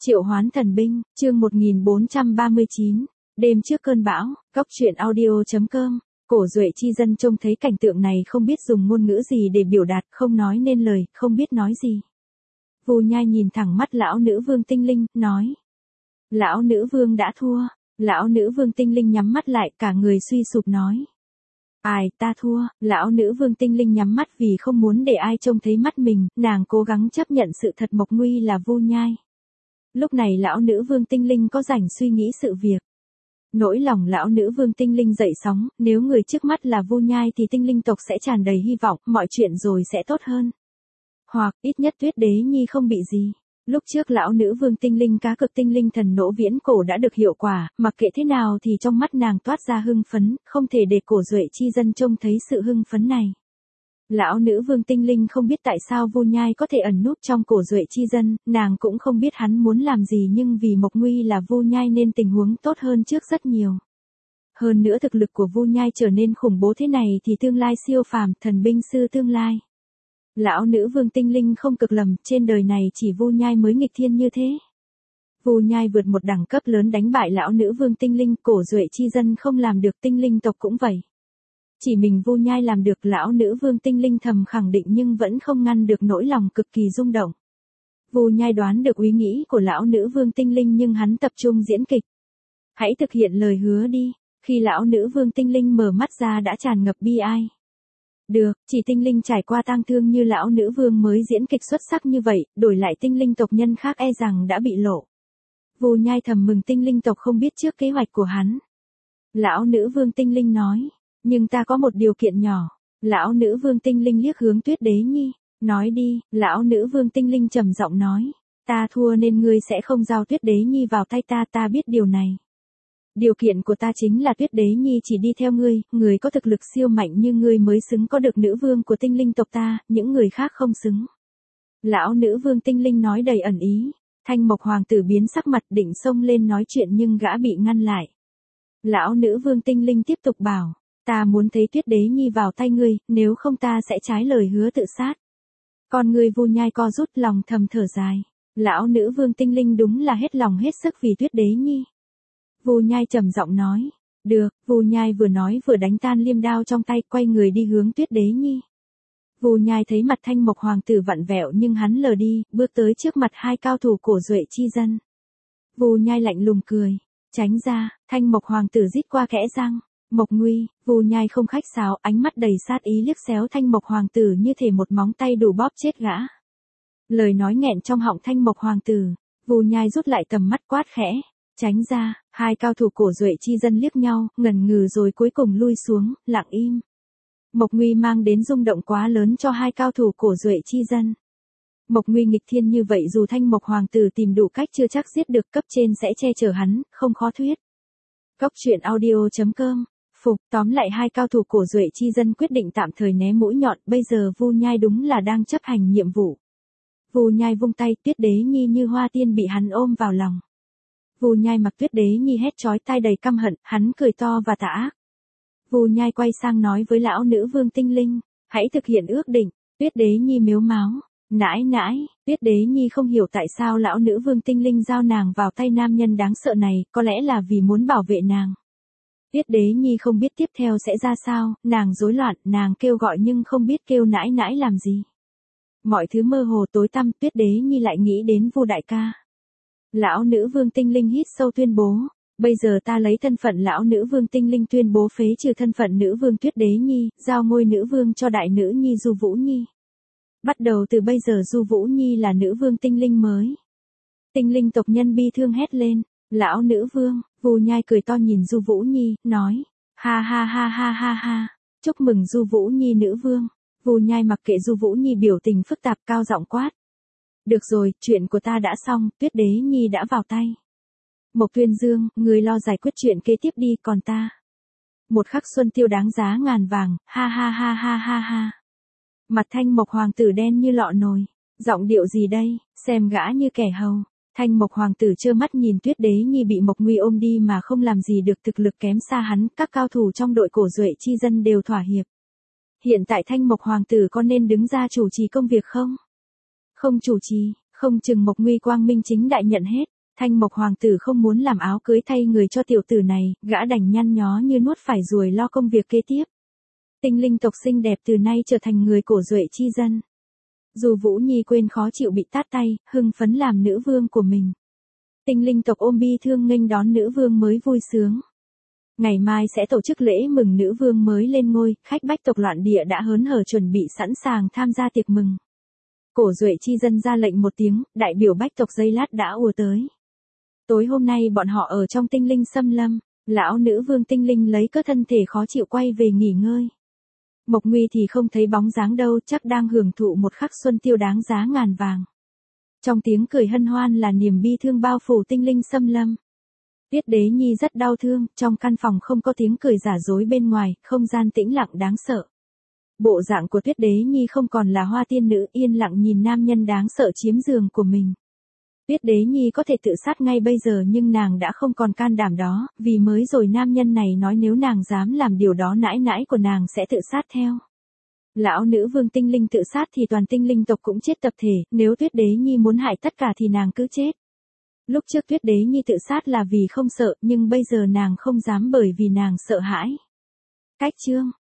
Triệu hoán thần binh, chương 1439, đêm trước cơn bão, góc truyện audio.com. Cổ Duệ chi dân trông thấy cảnh tượng này không biết dùng ngôn ngữ gì để biểu đạt, không nói nên lời, không biết nói gì. Vu Nhai nhìn thẳng mắt lão nữ vương tinh linh, nói. Lão nữ vương đã thua. Lão nữ vương tinh linh nhắm mắt lại, cả người suy sụp nói. Ai, ta thua. Lão nữ vương tinh linh nhắm mắt vì không muốn để ai trông thấy mắt mình, nàng cố gắng chấp nhận sự thật Mộc Nguy là Vu Nhai. Lúc này lão nữ vương tinh linh có rảnh suy nghĩ sự việc. Nỗi lòng lão nữ vương tinh linh dậy sóng, nếu người trước mắt là Vu Nhai thì tinh linh tộc sẽ tràn đầy hy vọng, mọi chuyện rồi sẽ tốt hơn. Hoặc, ít nhất Tuyết Đế Nhi không bị gì. Lúc trước lão nữ vương tinh linh cá cực tinh linh thần nỗ viễn cổ đã được hiệu quả, mặc kệ thế nào thì trong mắt nàng toát ra hưng phấn, không thể để Cổ Duệ chi dân trông thấy sự hưng phấn này. Lão nữ vương tinh linh không biết tại sao Vu Nhai có thể ẩn núp trong Cổ Duệ chi dân, nàng cũng không biết hắn muốn làm gì nhưng vì Mộc Nguy là Vu Nhai nên tình huống tốt hơn trước rất nhiều. Hơn nữa thực lực của Vu Nhai trở nên khủng bố thế này thì tương lai siêu phàm, thần binh sư tương lai. Lão nữ vương tinh linh không cực lầm, trên đời này chỉ Vu Nhai mới nghịch thiên như thế. Vu Nhai vượt một đẳng cấp lớn đánh bại lão nữ vương tinh linh, Cổ Duệ chi dân không làm được, tinh linh tộc cũng vậy. Chỉ mình Vu Nhai làm được, lão nữ vương tinh linh thầm khẳng định nhưng vẫn không ngăn được nỗi lòng cực kỳ rung động. Vu Nhai đoán được ý nghĩ của lão nữ vương tinh linh nhưng hắn tập trung diễn kịch. Hãy thực hiện lời hứa đi. Khi lão nữ vương tinh linh mở mắt ra đã tràn ngập bi ai. Được, chỉ tinh linh trải qua tang thương như lão nữ vương mới diễn kịch xuất sắc như vậy, đổi lại tinh linh tộc nhân khác e rằng đã bị lộ. Vu Nhai thầm mừng tinh linh tộc không biết trước kế hoạch của hắn. Lão nữ vương tinh linh nói, nhưng ta có một điều kiện nhỏ. Lão nữ vương tinh linh liếc hướng Tuyết Đế Nhi, nói đi. Lão nữ vương tinh linh trầm giọng nói, ta thua nên ngươi sẽ không giao Tuyết Đế Nhi vào tay ta, ta biết điều này. Điều kiện của ta chính là Tuyết Đế Nhi chỉ đi theo ngươi, người có thực lực siêu mạnh như ngươi mới xứng có được nữ vương của tinh linh tộc ta, những người khác không xứng. Lão nữ vương tinh linh nói đầy ẩn ý, Thanh Mộc hoàng tử biến sắc mặt định xông lên nói chuyện nhưng gã bị ngăn lại. Lão nữ vương tinh linh tiếp tục bảo, ta muốn thấy Tuyết Đế Nhi vào tay ngươi, nếu không ta sẽ trái lời hứa tự sát. Con ngươi Vu Nhai co rút, lòng thầm thở dài. Lão nữ vương tinh linh đúng là hết lòng hết sức vì Tuyết Đế Nhi. Vu Nhai trầm giọng nói, được. Vu Nhai vừa nói vừa đánh tan liêm đao trong tay, quay người đi hướng Tuyết Đế Nhi. Vu Nhai thấy mặt Thanh Mộc hoàng tử vặn vẹo nhưng hắn lờ đi, bước tới trước mặt hai cao thủ Cổ Duệ chi dân. Vu Nhai lạnh lùng cười, tránh ra. Thanh Mộc hoàng tử rít qua kẽ răng, Mộc Nguy. Vu Nhai không khách sáo, ánh mắt đầy sát ý liếc xéo Thanh Mộc hoàng tử như thể một móng tay đủ bóp chết gã. Lời nói nghẹn trong họng Thanh Mộc hoàng tử, Vu Nhai rút lại tầm mắt quát khẽ, tránh ra. Hai cao thủ Cổ Duệ chi dân liếc nhau, ngần ngừ rồi cuối cùng lui xuống, lặng im. Mộc Nguy mang đến rung động quá lớn cho hai cao thủ Cổ Duệ chi dân. Mộc Nguy nghịch thiên như vậy dù Thanh Mộc hoàng tử tìm đủ cách chưa chắc giết được, cấp trên sẽ che chở hắn, không khó thuyết. Góc truyện audio.com. Phục, tóm lại hai cao thủ Cổ Duệ chi dân quyết định tạm thời né mũi nhọn, bây giờ Vu Nhai đúng là đang chấp hành nhiệm vụ. Vu Nhai vung tay, Tuyết Đế Nhi như hoa tiên bị hắn ôm vào lòng. Vu Nhai mặc Tuyết Đế Nhi hét chói tai đầy căm hận, hắn cười to và tà ác. Vu Nhai quay sang nói với lão nữ vương tinh linh, hãy thực hiện ước định. Tuyết Đế Nhi mếu máo, nãi nãi. Tuyết Đế Nhi không hiểu tại sao lão nữ vương tinh linh giao nàng vào tay nam nhân đáng sợ này, có lẽ là vì muốn bảo vệ nàng. Tuyết Đế Nhi không biết tiếp theo sẽ ra sao, nàng rối loạn, nàng kêu gọi nhưng không biết kêu nãi nãi làm gì. Mọi thứ mơ hồ tối tăm, Tuyết Đế Nhi lại nghĩ đến Vu đại ca. Lão nữ vương tinh linh hít sâu tuyên bố, bây giờ ta lấy thân phận lão nữ vương tinh linh tuyên bố phế trừ thân phận nữ vương Tuyết Đế Nhi, giao ngôi nữ vương cho đại nữ nhi Du Vũ Nhi. Bắt đầu từ bây giờ Du Vũ Nhi là nữ vương tinh linh mới. Tinh linh tộc nhân bi thương hét lên, lão nữ vương. Vu Nhai cười to nhìn Du Vũ Nhi, nói, ha ha ha ha ha ha, chúc mừng Du Vũ Nhi nữ vương. Vu Nhai mặc kệ Du Vũ Nhi biểu tình phức tạp, cao giọng quát. Được rồi, chuyện của ta đã xong, Tuyết Đế Nhi đã vào tay. Mộc Tuyên Dương, người lo giải quyết chuyện kế tiếp đi, còn ta. Một khắc xuân tiêu đáng giá ngàn vàng, ha ha ha ha ha ha. Mặt Thanh Mộc hoàng tử đen như lọ nồi, giọng điệu gì đây, xem gã như kẻ hầu. Thanh Mộc hoàng tử trơ mắt nhìn Tuyết Đế Nhi bị Mộc Nguy ôm đi mà không làm gì được, thực lực kém xa hắn, các cao thủ trong đội Cổ Duệ chi dân đều thỏa hiệp. Hiện tại Thanh Mộc hoàng tử có nên đứng ra chủ trì công việc không? Không chủ trì, Không chừng Mộc Nguy quang minh chính đại nhận hết. Thanh Mộc hoàng tử không muốn làm áo cưới thay người cho tiểu tử này, gã đành nhăn nhó như nuốt phải ruồi lo công việc kế tiếp. Tinh linh tộc xinh đẹp từ nay trở thành người Cổ Duệ chi dân. Dù Vũ Nhi quên khó chịu bị tát tay, hưng phấn làm nữ vương của mình. Tinh linh tộc ôm bi thương nghênh đón nữ vương mới vui sướng. Ngày mai sẽ tổ chức lễ mừng nữ vương mới lên ngôi, khách bách tộc loạn địa đã hớn hở chuẩn bị sẵn sàng tham gia tiệc mừng. Cổ Duệ chi dân ra lệnh một tiếng, đại biểu bách tộc giây lát đã ùa tới. Tối hôm nay bọn họ ở trong tinh linh xâm lâm, lão nữ vương tinh linh lấy cớ thân thể khó chịu quay về nghỉ ngơi. Mộc Nguy thì không thấy bóng dáng đâu, chắc đang hưởng thụ một khắc xuân tiêu đáng giá ngàn vàng. Trong tiếng cười hân hoan là niềm bi thương bao phủ tinh linh xâm lâm. Tuyết Đế Nhi rất đau thương, trong căn phòng không có tiếng cười giả dối bên ngoài, không gian tĩnh lặng đáng sợ. Bộ dạng của Tuyết Đế Nhi không còn là hoa tiên nữ yên lặng nhìn nam nhân đáng sợ chiếm giường của mình. Tuyết Đế Nhi có thể tự sát ngay bây giờ nhưng nàng đã không còn can đảm đó, vì mới rồi nam nhân này nói nếu nàng dám làm điều đó nãi nãi của nàng sẽ tự sát theo. Lão nữ vương tinh linh tự sát thì toàn tinh linh tộc cũng chết tập thể, nếu Tuyết Đế Nhi muốn hại tất cả thì nàng cứ chết. Lúc trước Tuyết Đế Nhi tự sát là vì không sợ, nhưng bây giờ nàng không dám bởi vì nàng sợ hãi. Cách chương